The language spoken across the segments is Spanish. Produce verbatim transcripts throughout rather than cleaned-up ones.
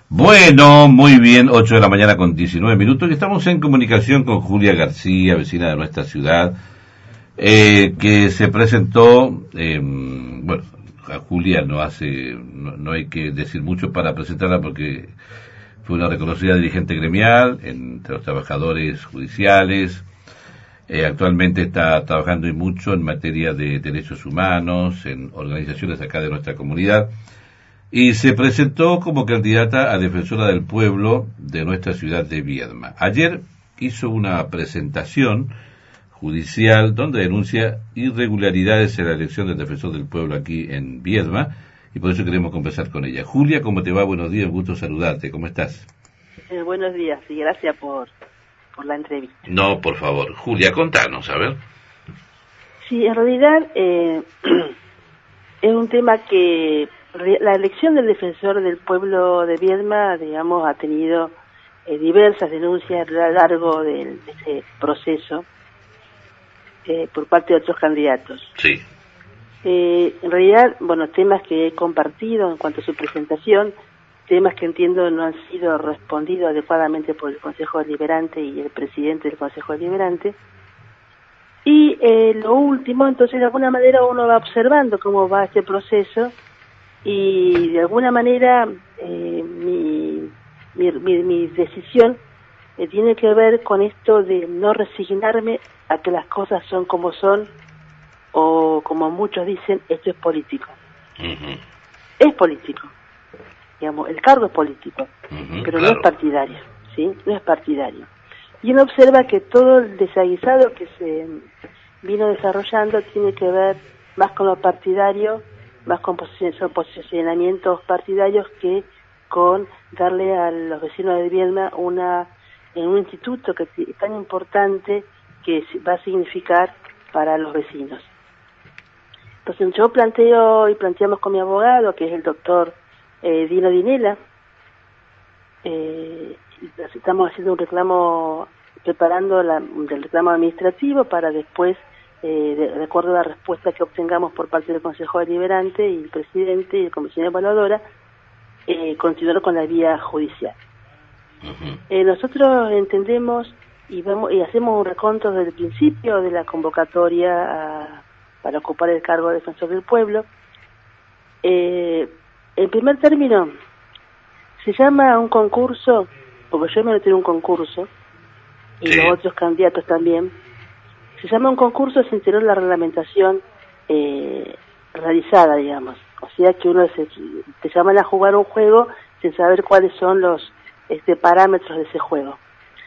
Bueno, muy bien, ocho de la mañana con diecinueve minutos y estamos en comunicación con Julia García, vecina de nuestra ciudad, eh, que se presentó, eh, bueno, a Julia no hace, no, no hay que decir mucho para presentarla porque fue una reconocida dirigente gremial entre los trabajadores judiciales, eh, actualmente está trabajando y mucho en materia de derechos humanos, en organizaciones acá de nuestra comunidad, y se presentó como candidata a defensora del pueblo de nuestra ciudad de Viedma. Ayer hizo una presentación judicial donde denuncia irregularidades en la elección del defensor del pueblo aquí en Viedma, y por eso queremos conversar con ella. Julia, ¿cómo te va? Buenos días, gusto saludarte, ¿cómo estás? Eh, buenos días y gracias por, por la entrevista. No, por favor. Julia, contanos, a ver. Sí, en realidad eh, es un tema que la elección del defensor del pueblo de Viedma, digamos, ha tenido eh, diversas denuncias a lo largo de, de ese proceso eh, por parte de otros candidatos. Sí. Eh, en realidad, bueno, temas que he compartido en cuanto a su presentación, temas que entiendo no han sido respondidos adecuadamente por el Consejo Deliberante y el presidente del Consejo Deliberante. Y eh, lo último, entonces de alguna manera uno va observando cómo va este proceso y de alguna manera eh, mi, mi, mi, mi decisión eh, tiene que ver con esto de no resignarme a que las cosas son como son o como muchos dicen, esto es político. Uh-huh. Es político. Digamos, el cargo es político, uh-huh, pero claro. No es partidario, ¿sí? No es partidario. Y uno observa que todo el desaguisado que se vino desarrollando tiene que ver más con lo partidario, más con posicionamientos partidarios que con darle a los vecinos de Viedma una, en un instituto que es tan importante que va a significar para los vecinos. Entonces yo planteo y planteamos con mi abogado, que es el doctor Eh, Dino Dinela, eh, estamos haciendo un reclamo, preparando la, el reclamo administrativo para después, eh, de, de acuerdo a la respuesta que obtengamos por parte del Consejo Deliberante y el presidente y la Comisión Evaluadora, eh, continuar con la vía judicial. Uh-huh. Eh, nosotros entendemos y, vamos, y hacemos un reconto desde el principio de la convocatoria a, para ocupar el cargo de defensor del pueblo. Eh, En primer término, se llama un concurso, porque yo me metí en un concurso, y sí. Los otros candidatos también, se llama un concurso sin tener la reglamentación eh, realizada, digamos. O sea que uno se, te llaman a jugar un juego sin saber cuáles son los este, parámetros de ese juego.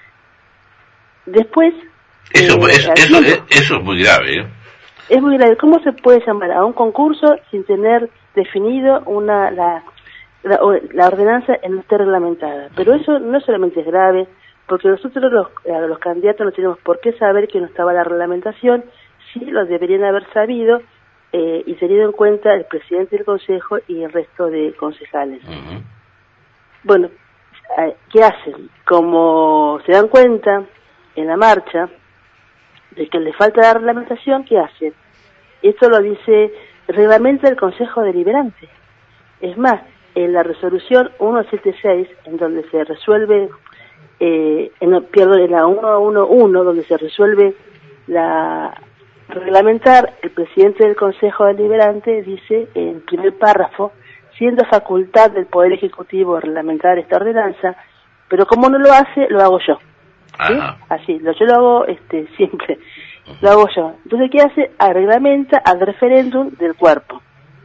Después... Eso, eh, es, eso, es, eso es muy grave, ¿eh? Es muy grave. ¿Cómo se puede llamar a un concurso sin tener definido una la, la, la ordenanza en no esté reglamentada? Pero eso no solamente es grave, porque nosotros los, los candidatos no tenemos por qué saber que no estaba la reglamentación, sí lo deberían haber sabido eh, y tenido en cuenta el presidente del consejo y el resto de concejales. Uh-huh. Bueno, ¿qué hacen? Como se dan cuenta en la marcha de que le falta la reglamentación, ¿qué hacen? Esto lo dice reglamenta el Consejo Deliberante. Es más, en la resolución ciento setenta y seis, en donde se resuelve, eh, en, perdón, en la ciento once, donde se resuelve la reglamentar, el presidente del Consejo Deliberante dice, en primer párrafo, siendo facultad del Poder Ejecutivo reglamentar esta ordenanza, pero como no lo hace, lo hago yo. ¿Sí? Así, lo, yo lo hago este, siempre, lo hago yo. Entonces, ¿qué hace? Reglamenta al referéndum del cuerpo.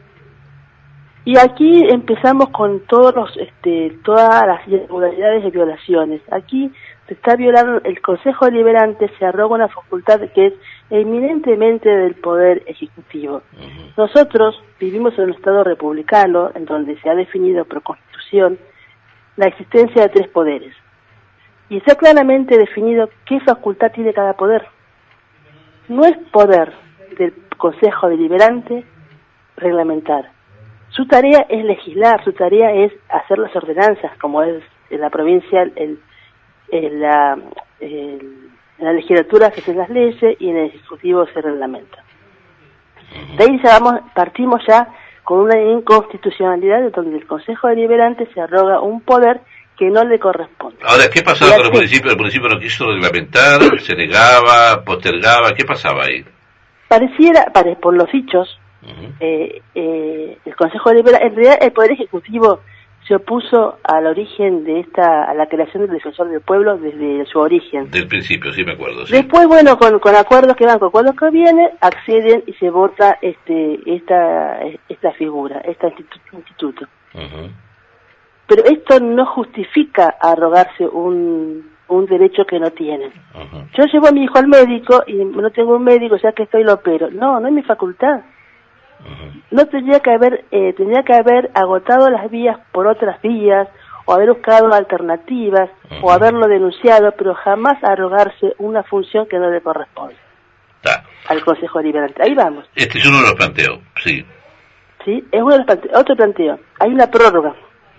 Y aquí empezamos con todos los, este, todas las irregularidades y violaciones. Aquí se está violando, el Consejo Deliberante se arroga una facultad que es eminentemente del Poder Ejecutivo. Uh-huh. Nosotros vivimos en un Estado republicano, en donde se ha definido por Constitución la existencia de tres poderes. Y está claramente definido qué facultad tiene cada poder. No es poder del Consejo Deliberante reglamentar. Su tarea es legislar, su tarea es hacer las ordenanzas, como es en la provincia, el, el, la, el, en la legislatura se hacen las leyes y en el Ejecutivo se reglamenta. De ahí ya vamos, partimos ya con una inconstitucionalidad donde el Consejo Deliberante se arroga un poder que no le corresponde. Ahora, ¿qué pasaba con los municipios? ¿El municipio no quiso reglamentar, se negaba, postergaba? ¿Qué pasaba ahí? Pareciera, pare, por los dichos, uh-huh. eh, eh, el Consejo Deliberante, en realidad el Poder Ejecutivo se opuso al origen de esta, a la creación del Defensor del Pueblo desde su origen. Del principio, sí me acuerdo. Sí. Después, bueno, con, con acuerdos que van, con acuerdos que vienen, acceden y se vota este, esta, esta figura, este instituto. instituto. Uh-huh. Pero esto no justifica arrogarse un, un derecho que no tienen. Uh-huh. Yo llevo a mi hijo al médico y no tengo un médico, ya que estoy lo opero. No, no es mi facultad. Uh-huh. No tendría que haber, eh, tendría que haber agotado las vías por otras vías, o haber buscado alternativas, uh-huh. o haberlo denunciado, pero jamás arrogarse una función que no le corresponde Ta. al Consejo Deliberante. Ahí vamos. Este es uno de los planteos, sí. Sí, es uno de los planteos. Otro planteo. Hay una prórroga.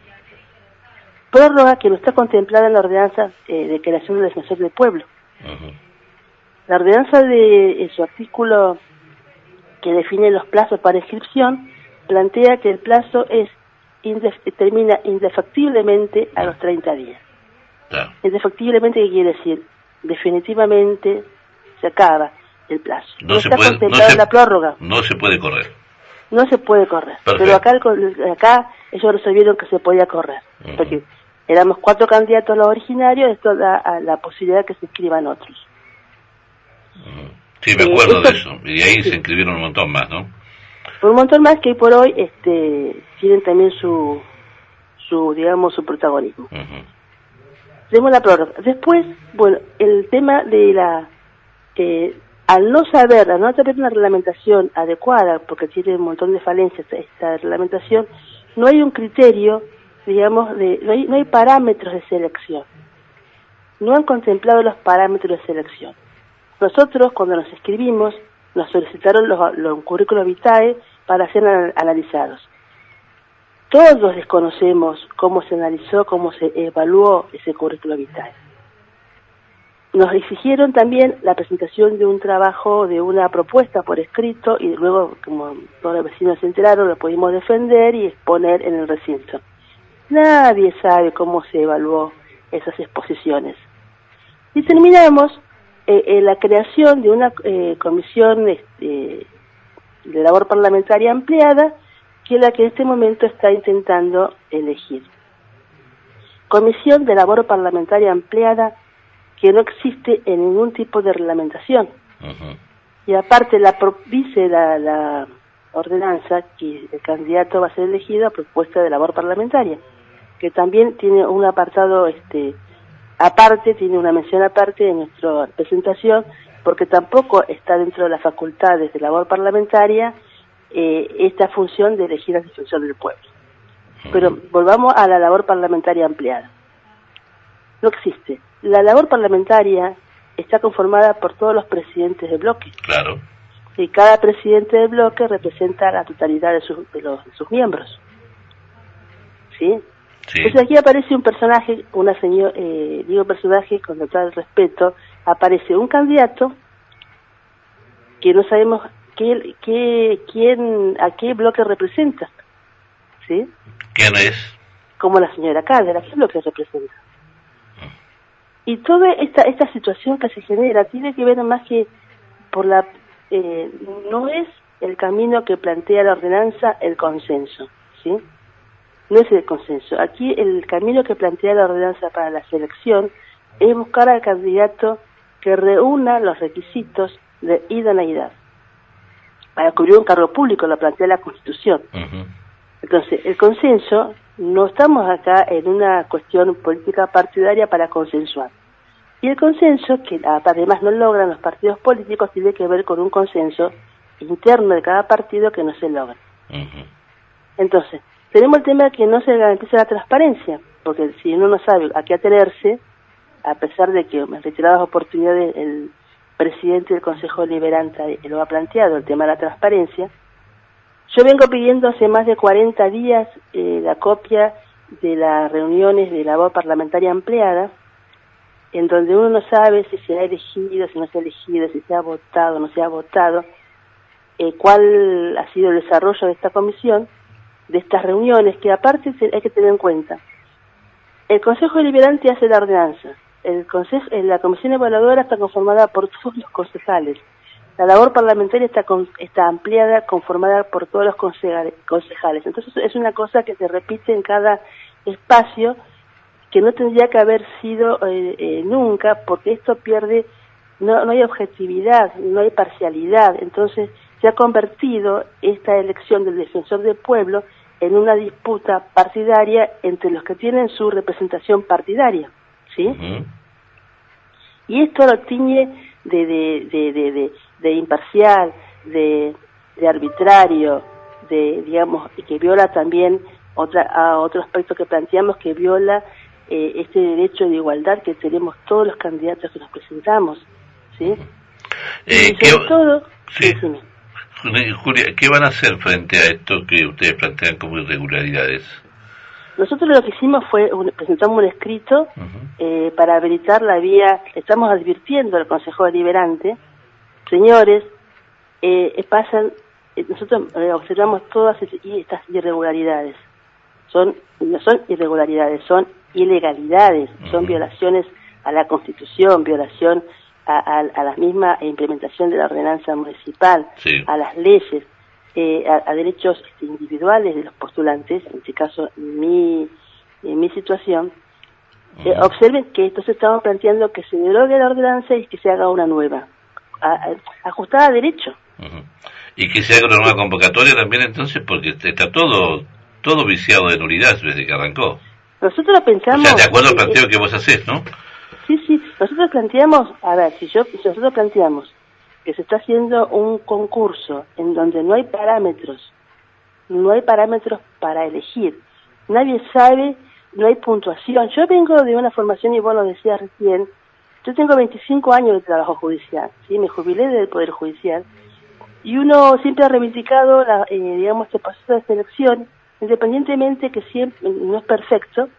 Prórroga que no está contemplada en la ordenanza eh, de creación del Defensor del Pueblo. Uh-huh. La ordenanza de en su artículo que define los plazos para inscripción, plantea que el plazo es indef- termina indefectiblemente a los treinta días. Yeah. Indefectiblemente, ¿qué quiere decir? Definitivamente se acaba el plazo. No, no se está puede, contemplada no se, la prórroga. No se puede correr. No se puede correr. Perfecto. Pero acá, acá ellos resolvieron que se podía correr. Uh-huh. Porque éramos cuatro candidatos los originarios, esto da a la posibilidad de que se inscriban otros. Uh-huh. Sí, me acuerdo eh, esto, de eso. Y ahí sí. Se inscribieron un montón más, ¿no? Un montón más que hoy por hoy este, tienen también su, su digamos, su protagonismo. Uh-huh. Tenemos la prórroga. Después, bueno, el tema de la... Eh, al no saber, al no tener una reglamentación adecuada, porque tiene un montón de falencias esta reglamentación, no hay un criterio, digamos, de no hay, no hay parámetros de selección. No han contemplado los parámetros de selección. Nosotros, cuando nos inscribimos, nos solicitaron los, los currículos vitae para ser analizados. Todos desconocemos cómo se analizó, cómo se evaluó ese currículo vitae. Nos exigieron también la presentación de un trabajo, de una propuesta por escrito, y luego, como todos los vecinos se enteraron, lo pudimos defender y exponer en el recinto. Nadie sabe cómo se evaluó esas exposiciones. Y terminamos Eh, eh, la creación de una eh, comisión este, de labor parlamentaria ampliada, que es la que en este momento está intentando elegir. Comisión de labor parlamentaria ampliada que no existe en ningún tipo de reglamentación. Uh-huh. Y aparte la pro, dice la, la ordenanza que el candidato va a ser elegido a propuesta de labor parlamentaria, que también tiene un apartado este aparte, tiene una mención aparte en nuestra presentación, porque tampoco está dentro de las facultades de labor parlamentaria eh, esta función de elegir al defensor del pueblo. Pero volvamos a la labor parlamentaria ampliada. No existe. La labor parlamentaria está conformada por todos los presidentes de bloque. Claro. Y cada presidente de bloque representa la totalidad de sus, de los, de sus miembros. ¿Sí? Sí. Entonces aquí aparece un personaje, una señora, eh, digo personaje con total respeto, aparece un candidato que no sabemos qué, qué, quién, a qué bloque representa, ¿sí? ¿Quién es? Como la señora Caldera, ¿qué bloque representa? Y toda esta esta situación que se genera tiene que ver más que por la, eh, no es el camino que plantea la ordenanza el consenso, ¿sí? No es el consenso. Aquí el camino que plantea la ordenanza para la selección es buscar al candidato que reúna los requisitos de idoneidad para cubrir un cargo público, lo plantea la Constitución. Uh-huh. Entonces, el consenso, no estamos acá en una cuestión política partidaria para consensuar. Y el consenso, que además no logran los partidos políticos, tiene que ver con un consenso interno de cada partido que no se logra. Uh-huh. Entonces, tenemos el tema de que no se garantiza la transparencia, porque si uno no sabe a qué atenerse, a pesar de que en reiteradas oportunidades el presidente del Consejo Deliberante lo ha planteado, el tema de la transparencia, yo vengo pidiendo hace más de cuarenta días eh, la copia de las reuniones de labor parlamentaria ampliada, en donde uno no sabe si se ha elegido, si no se ha elegido, si se ha votado, no se ha votado, eh, cuál ha sido el desarrollo de esta comisión, de estas reuniones, que aparte hay que tener en cuenta. El Consejo Deliberante hace la ordenanza. El consejo, la Comisión Evaluadora está conformada por todos los concejales. La labor parlamentaria está, con, está ampliada, conformada por todos los concejales, concejales. Entonces es una cosa que se repite en cada espacio, que no tendría que haber sido eh, eh, nunca, porque esto pierde, no, no hay objetividad, no hay parcialidad. Entonces se ha convertido esta elección del defensor del pueblo en una disputa partidaria entre los que tienen su representación partidaria, ¿sí? Uh-huh. Y esto lo tiñe de, de, de, de, de, de imparcial, de, de arbitrario, de, digamos, y que viola también otra, a otro aspecto que planteamos, que viola eh, este derecho de igualdad que tenemos todos los candidatos que nos presentamos, ¿sí? Eh, y sobre todo, sí. Decime. Julia, ¿qué van a hacer frente a esto que ustedes plantean como irregularidades? Nosotros lo que hicimos fue, un, presentamos un escrito uh-huh. eh, para habilitar la vía. Estamos advirtiendo al Consejo Deliberante, señores, eh, pasan, eh, nosotros eh, observamos todas estas irregularidades. Son, no son irregularidades, son ilegalidades, uh-huh. son violaciones a la Constitución, violación a, a, a la misma implementación de la ordenanza municipal, sí. a las leyes, eh, a, a derechos individuales de los postulantes, en este caso mi, en mi situación. Uh-huh. Eh, observen que entonces estamos planteando que se derogue la ordenanza y que se haga una nueva, a, a, ajustada a derecho. Uh-huh. Y que se haga una nueva convocatoria también entonces, porque está todo todo viciado de nulidad desde que arrancó. Nosotros pensamos... O sea, de acuerdo al planteo eh, que vos hacés, ¿no? Sí, sí, nosotros planteamos, a ver, si yo si nosotros planteamos que se está haciendo un concurso en donde no hay parámetros, no hay parámetros para elegir, nadie sabe, no hay puntuación. Yo vengo de una formación, y vos lo decías recién, yo tengo veinticinco años de trabajo judicial, ¿sí? Me jubilé del Poder Judicial, y uno siempre ha reivindicado, la, eh, digamos, este proceso de selección, independientemente que siempre no es perfecto,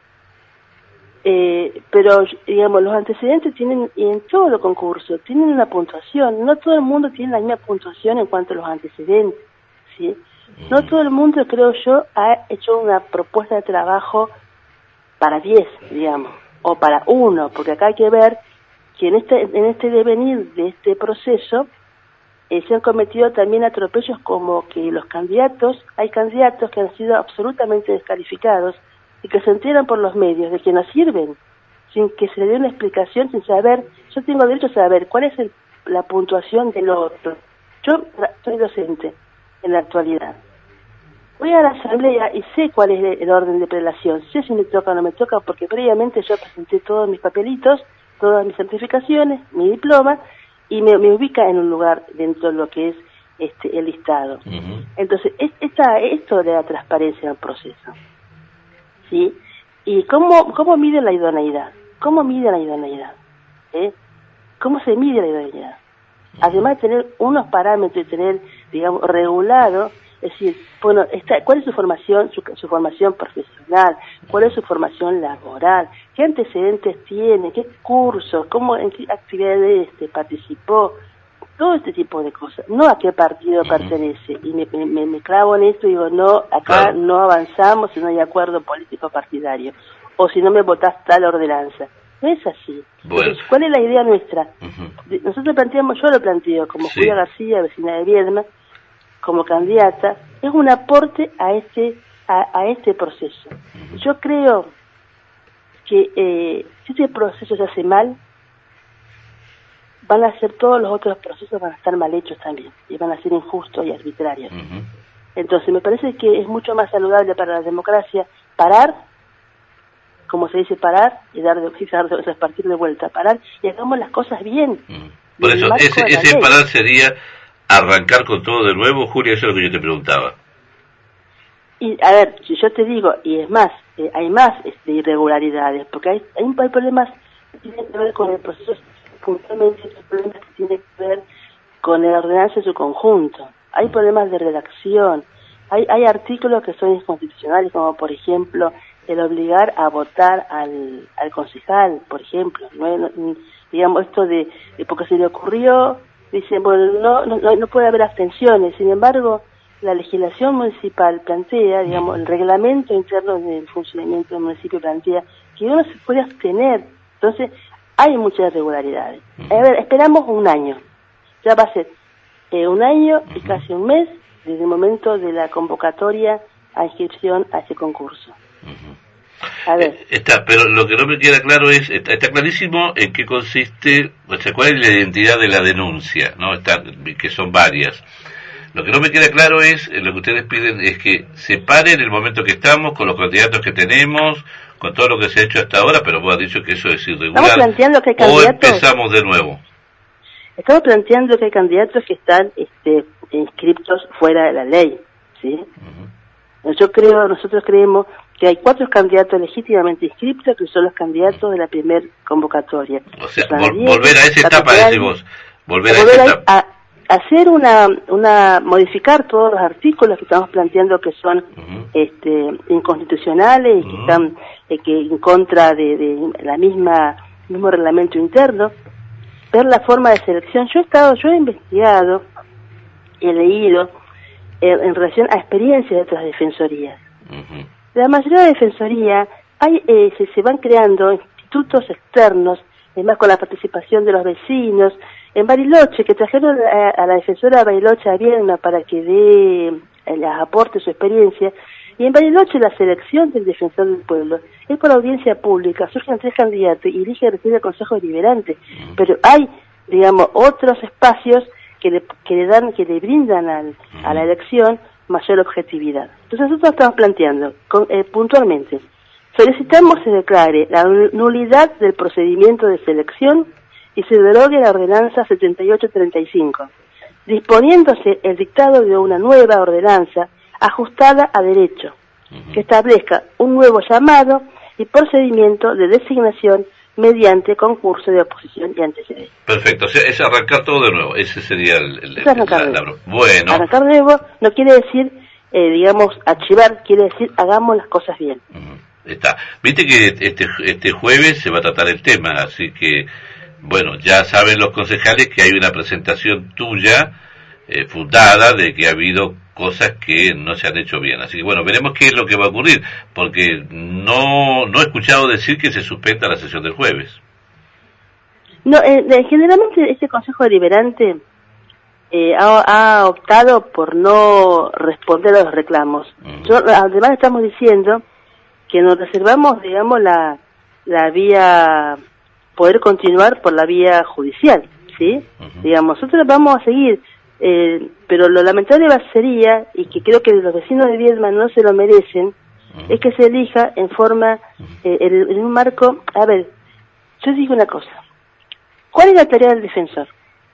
Eh, pero digamos los antecedentes tienen, y en todo los concursos tienen una puntuación. No todo el mundo tiene la misma puntuación en cuanto a los antecedentes, ¿sí? No todo el mundo, creo yo, ha hecho una propuesta de trabajo para diez, digamos, o para uno, porque acá hay que ver que en este en este devenir de este proceso eh, se han cometido también atropellos, como que los candidatos, hay candidatos que han sido absolutamente descalificados y que se enteran por los medios de que no sirven, sin que se le dé una explicación, sin saber. Yo tengo derecho a saber cuál es el, la puntuación del otro. Yo soy docente en la actualidad. Voy a la asamblea y sé cuál es el orden de prelación, sé si me toca o no me toca, porque previamente yo presenté todos mis papelitos, todas mis certificaciones, mi diploma, y me, me ubica en un lugar dentro de lo que es este el listado. Uh-huh. Entonces, es, esta, esto de la transparencia en el proceso. ¿Sí? ¿Y cómo, cómo mide la idoneidad? ¿Cómo mide la idoneidad? ¿Eh? ¿Cómo se mide la idoneidad? Además de tener unos parámetros y tener, digamos, regulado, es decir, bueno, está, ¿cuál es su formación, su, su formación profesional? ¿Cuál es su formación laboral? ¿Qué antecedentes tiene? ¿Qué cursos? ¿Cómo, en qué actividades este, participó? Todo este tipo de cosas. No a qué partido uh-huh. pertenece. Y me, me, me clavo en esto y digo, no, acá claro. no avanzamos si no hay acuerdo político partidario. O si no me votás tal ordenanza. No es así. Bueno. Entonces, ¿cuál es la idea nuestra? Uh-huh. Nosotros planteamos, yo lo planteo como sí. Julia García, vecina de Viedma, como candidata, es un aporte a este, a, a este proceso. Uh-huh. Yo creo que eh, si este proceso se hace mal, van a ser todos los otros procesos, van a estar mal hechos también, y van a ser injustos y arbitrarios. Uh-huh. Entonces me parece que es mucho más saludable para la democracia parar, como se dice, parar y dar de, y dar de, partir de vuelta, parar y hagamos las cosas bien. Uh-huh. Por eso, ese, ese parar sería arrancar con todo de nuevo, Julia, eso es lo que yo te preguntaba. Y a ver, si yo te digo, y es más, eh, hay más este, irregularidades, porque hay, hay, hay problemas que tienen que ver con el proceso, puntualmente hay problemas que tienen que ver con la ordenanza en su conjunto. Hay problemas de redacción, hay, hay artículos que son inconstitucionales, como por ejemplo el obligar a votar al, al concejal, por ejemplo, ¿no? No, digamos esto de, de porque se le ocurrió, dicen, bueno, no, no, no puede haber abstenciones, sin embargo, la legislación municipal plantea, digamos, el reglamento interno del funcionamiento del municipio plantea que uno se puede abstener. Entonces, hay muchas irregularidades. A ver, esperamos un año. Ya va a ser eh, un año y casi un mes desde el momento de la convocatoria a inscripción a ese concurso. A ver. Eh, está, pero lo que no me queda claro es, está, está clarísimo en qué consiste, o sea, cuál es la identidad de la denuncia, ¿no? Está, que son varias. Lo que no me queda claro es, eh, lo que ustedes piden es que se pare en el momento que estamos, con los candidatos que tenemos, con todo lo que se ha hecho hasta ahora, pero vos has dicho que eso es irregular. Estamos planteando que hay candidatos, o empezamos de nuevo. Estamos planteando que hay candidatos que están este, inscriptos fuera de la ley, ¿sí? Uh-huh. Yo creo, nosotros creemos que hay cuatro candidatos legítimamente inscriptos que son los candidatos de la primera convocatoria. O sea, vol volver a esa etapa, decís vos. Volver a volver esa a, etapa. A, hacer una, una, modificar todos los artículos que estamos planteando que son uh-huh. este, inconstitucionales y uh-huh. que están eh, que en contra de, de la misma, mismo reglamento interno. Ver la forma de selección. Yo he estado, yo he investigado, he leído eh, en relación a experiencias de otras defensorías. Uh-huh. La mayoría de defensorías hay, eh, se, se van creando institutos externos, además con la participación de los vecinos. En Bariloche, que trajeron a, a la defensora Bariloche a Viedma para que dé, eh, les aporte su experiencia. Y en Bariloche la selección del defensor del pueblo es por audiencia pública, surgen tres candidatos y elige y recibe el Consejo Deliberante. Uh-huh. Pero hay, digamos, otros espacios que le, que le dan, que le brindan al, uh-huh. a la elección mayor objetividad. Entonces nosotros estamos planteando, con, eh, puntualmente, solicitamos se declare la nulidad del procedimiento de selección y se derogue la ordenanza setenta y ocho treinta y cinco, disponiéndose el dictado de una nueva ordenanza ajustada a derecho, uh-huh. que establezca un nuevo llamado y procedimiento de designación mediante concurso de oposición y antecedentes. Perfecto, o sea, es arrancar todo de nuevo, ese sería el... el, es arrancar el de nuevo. Bueno. Arrancar de nuevo no quiere decir, eh, digamos, archivar, quiere decir hagamos las cosas bien. Uh-huh. Está. Viste que este, este jueves se va a tratar el tema, así que, bueno, ya saben los concejales que hay una presentación tuya eh, fundada de que ha habido cosas que no se han hecho bien. Así que bueno, veremos qué es lo que va a ocurrir, porque no no he escuchado decir que se suspenda la sesión del jueves. No, eh, generalmente este Consejo Deliberante eh, ha, ha optado por no responder a los reclamos. Uh-huh. Yo, además estamos diciendo que nos reservamos, digamos, la, la vía, poder continuar por la vía judicial, ¿sí? Uh-huh. Digamos, nosotros vamos a seguir. Eh, pero lo lamentable sería, y que creo que los vecinos de Viedma no se lo merecen, uh-huh. es que se elija en forma, eh, en, en un marco, a ver, yo digo una cosa, ¿cuál es la tarea del defensor?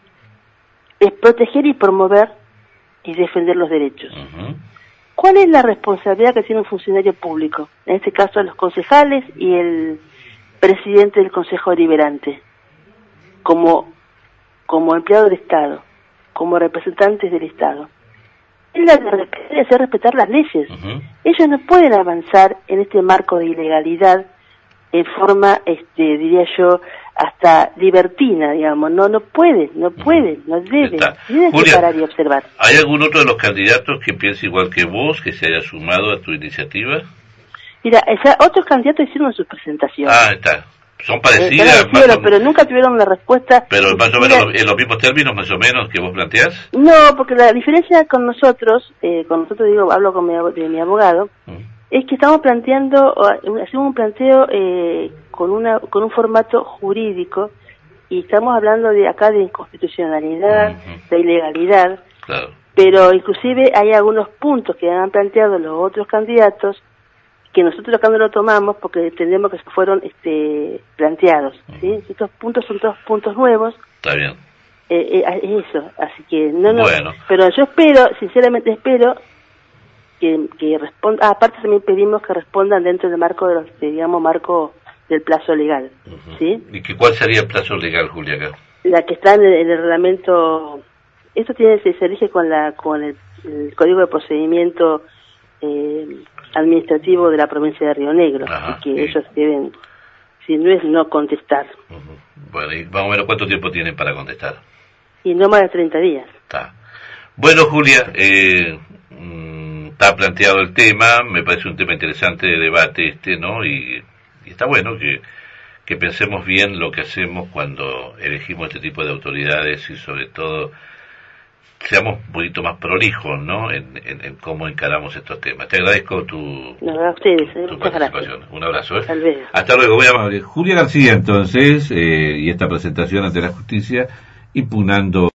Es proteger y promover y defender los derechos. Uh-huh. ¿Cuál es la responsabilidad que tiene un funcionario público? En este caso los concejales y el presidente del Consejo Deliberante, como, como empleado del Estado, como representantes del Estado. Es la de hacer respetar las leyes. Uh-huh. Ellos no pueden avanzar en este marco de ilegalidad en forma, este, diría yo, hasta libertina, digamos. No, no pueden, no pueden, uh-huh. no deben. Tienen que parar y observar. ¿Hay algún otro de los candidatos que piense igual que vos, que se haya sumado a tu iniciativa? Mira, esa, otros candidatos hicieron sus presentaciones. Ah, está. Son parecidas, eh, más o... pero nunca tuvieron una respuesta. Pero más o menos en los mismos términos, más o menos, que vos planteás. No, porque la diferencia con nosotros, eh, con nosotros digo, hablo con mi, de mi abogado, uh-huh. es que estamos planteando, hacemos un planteo eh, con una con un formato jurídico y estamos hablando de acá de inconstitucionalidad, uh-huh. de ilegalidad. Claro. Pero inclusive hay algunos puntos que han planteado los otros candidatos que nosotros acá no lo tomamos porque entendemos que fueron este, planteados, ¿sí? Uh-huh. Estos puntos son todos puntos nuevos. Está bien. Eh, eh, eso, así que no, no. Bueno. Pero yo espero, sinceramente espero que, que respondan, ah, aparte también pedimos que respondan dentro del marco de los, de, digamos, marco del plazo legal, uh-huh. ¿sí? ¿Y que cuál sería el plazo legal, Julia, acá? La que está en el, en el reglamento, esto tiene se, se elige con la con el, el Código de Procedimiento eh, administrativo de la provincia de Río Negro. Ajá, y que sí. ellos deben, si no es no contestar. Uh-huh. Bueno, ¿y más o menos cuánto tiempo tienen para contestar? Y no más de treinta días. Está. Bueno, Julia, eh, mm, está planteado el tema, me parece un tema interesante de debate este, ¿no? Y, y está bueno que, que pensemos bien lo que hacemos cuando elegimos este tipo de autoridades y sobre todo seamos un poquito más prolijos, ¿no? En, en, en cómo encaramos estos temas. Te agradezco tu, No, a ustedes, eh, tu muchas participación. gracias. Un abrazo. ¿eh? Hasta luego. Hasta luego, muy amable. Julia García, entonces, eh, y esta presentación ante la justicia, impugnando